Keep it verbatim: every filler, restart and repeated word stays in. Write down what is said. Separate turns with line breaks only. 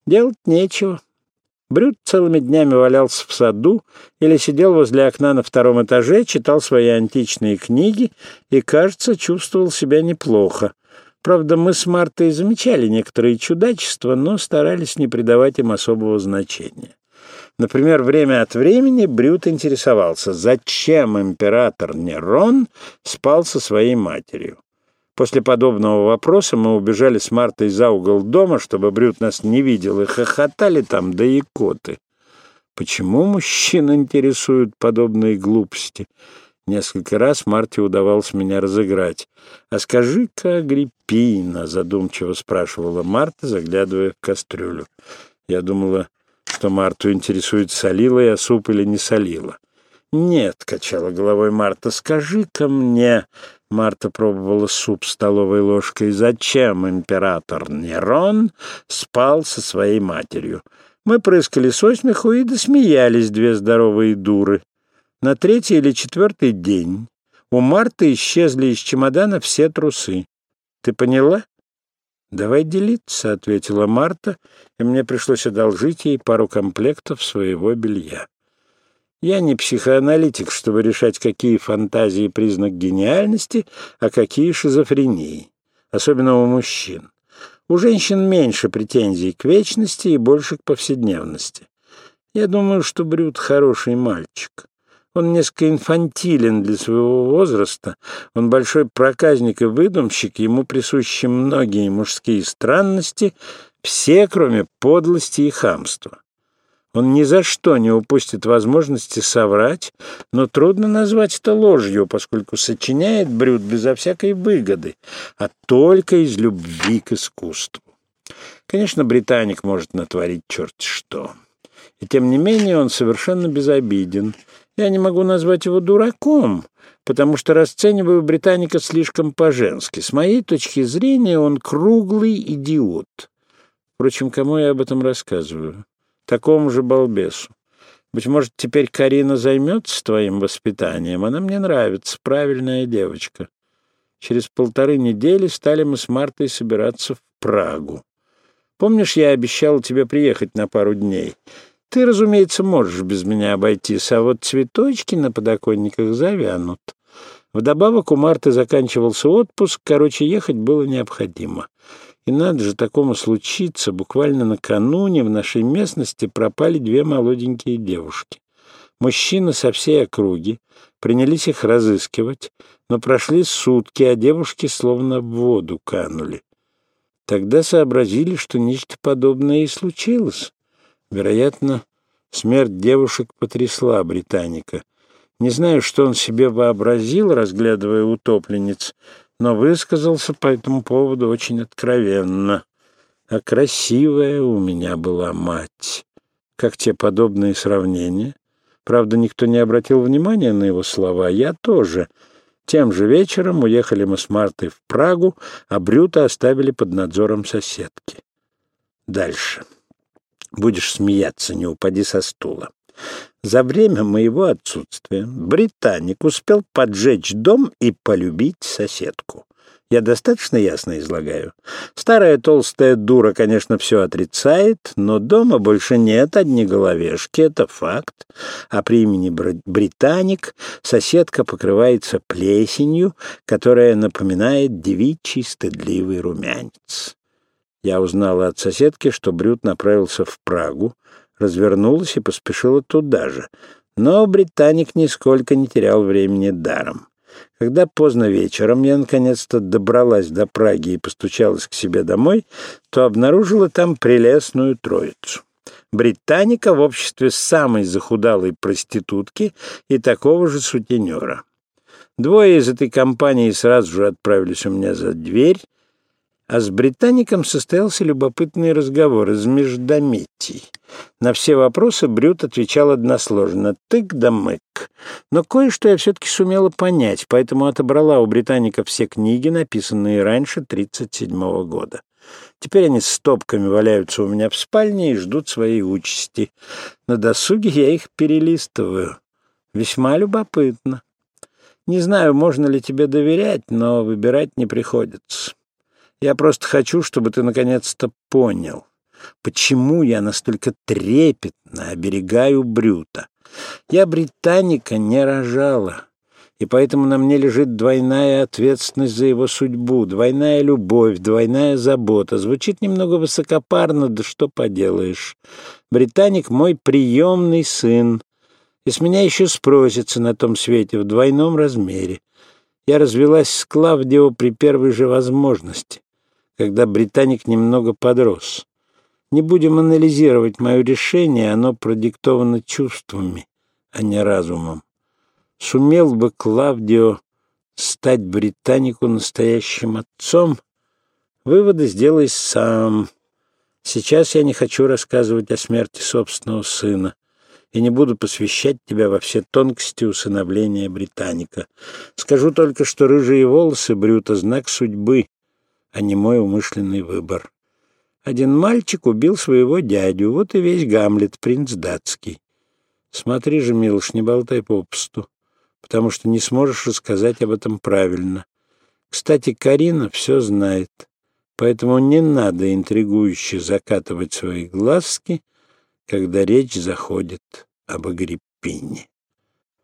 Делать нечего. Брют целыми днями валялся в саду или сидел возле окна на втором этаже, читал свои античные книги и, кажется, чувствовал себя неплохо. Правда, мы с Мартой замечали некоторые чудачества, но старались не придавать им особого значения. Например, время от времени Брют интересовался, зачем император Нерон спал со своей матерью. После подобного вопроса мы убежали с Мартой за угол дома, чтобы Брют нас не видел, и хохотали там до икоты. Почему мужчин интересуют подобные глупости? Несколько раз Марте удавалось меня разыграть. «А скажи-ка, Агриппина», — задумчиво спрашивала Марта, заглядывая в кастрюлю. Я думала, что Марту интересует, солила я суп или не солила. «Нет», — качала головой Марта, — «скажи-ка мне...» Марта пробовала суп столовой ложкой. «Зачем император Нерон спал со своей матерью?» Мы прыскали со смеху и досмеялись, две здоровые дуры. На третий или четвертый день у Марты исчезли из чемодана все трусы. «Ты поняла?» «Давай делиться», — ответила Марта, и мне пришлось одолжить ей пару комплектов своего белья. Я не психоаналитик, чтобы решать, какие фантазии признак гениальности, а какие шизофрении, особенно у мужчин. У женщин меньше претензий к вечности и больше к повседневности. Я думаю, что Брют хороший мальчик. Он несколько инфантилен для своего возраста, он большой проказник и выдумщик, ему присущи многие мужские странности, все, кроме подлости и хамства. Он ни за что не упустит возможности соврать, но трудно назвать это ложью, поскольку сочиняет Брют безо всякой выгоды, а только из любви к искусству. Конечно, британик может натворить черт что. И тем не менее он совершенно безобиден. Я не могу назвать его дураком, потому что расцениваю британика слишком по-женски. С моей точки зрения он круглый идиот. Впрочем, кому я об этом рассказываю? Такому же балбесу. Быть может, теперь Карина займется твоим воспитанием? Она мне нравится, правильная девочка. Через полторы недели стали мы с Мартой собираться в Прагу. Помнишь, я обещал тебе приехать на пару дней? Ты, разумеется, можешь без меня обойтись, а вот цветочки на подоконниках завянут. Вдобавок у Марты заканчивался отпуск, короче, ехать было необходимо. И надо же такому случиться, буквально накануне в нашей местности пропали две молоденькие девушки. Мужчины со всей округи принялись их разыскивать, но прошли сутки, а девушки словно в воду канули. Тогда сообразили, что нечто подобное и случилось. Вероятно, смерть девушек потрясла британика. Не знаю, что он себе вообразил, разглядывая утопленниц, но высказался по этому поводу очень откровенно. А красивая у меня была мать. Как те подобные сравнения? Правда, никто не обратил внимания на его слова. Я тоже. Тем же вечером уехали мы с Мартой в Прагу, а Брюта оставили под надзором соседки. Дальше. Будешь смеяться, не упади со стула. За время моего отсутствия британик успел поджечь дом и полюбить соседку. Я достаточно ясно излагаю? Старая толстая дура, конечно, все отрицает, но дома больше нет, одни головешки, это факт. А при имени британик соседка покрывается плесенью, которая напоминает девичий стыдливый румянец. Я узнала от соседки, что Брют направился в Прагу, развернулась и поспешила туда же. Но британик нисколько не терял времени даром. Когда поздно вечером я наконец-то добралась до Праги и постучалась к себе домой, то обнаружила там прелестную троицу. Британика в обществе самой захудалой проститутки и такого же сутенера. Двое из этой компании сразу же отправились у меня за дверь, а с британиком состоялся любопытный разговор из междометий. На все вопросы Брют отвечал односложно «тык да мык». Но кое-что я все-таки сумела понять, поэтому отобрала у британика все книги, написанные раньше тридцать седьмого года. Теперь они стопками валяются у меня в спальне и ждут своей участи. На досуге я их перелистываю. Весьма любопытно. Не знаю, можно ли тебе доверять, но выбирать не приходится. Я просто хочу, чтобы ты наконец-то понял. почему я настолько трепетно оберегаю Брюта. Я британика не рожала, и поэтому на мне лежит двойная ответственность за его судьбу, двойная любовь, двойная забота. Звучит немного высокопарно, да что поделаешь. Британик — мой приемный сын, и с меня еще спросится на том свете в двойном размере. Я развелась с Клавдио при первой же возможности, когда британик немного подрос. Не будем анализировать мое решение, оно продиктовано чувствами, а не разумом. Сумел бы Клавдио стать британику настоящим отцом? Выводы сделай сам. Сейчас я не хочу рассказывать о смерти собственного сына и не буду посвящать тебя во все тонкости усыновления британика. Скажу только, что рыжие волосы Брюта — знак судьбы, а не мой умышленный выбор. Один мальчик убил своего дядю, вот и весь Гамлет, принц датский. Смотри же, Милош, не болтай попусту, потому что не сможешь рассказать об этом правильно. Кстати, Карина все знает, поэтому не надо интригующе закатывать свои глазки, когда речь заходит об Агриппине.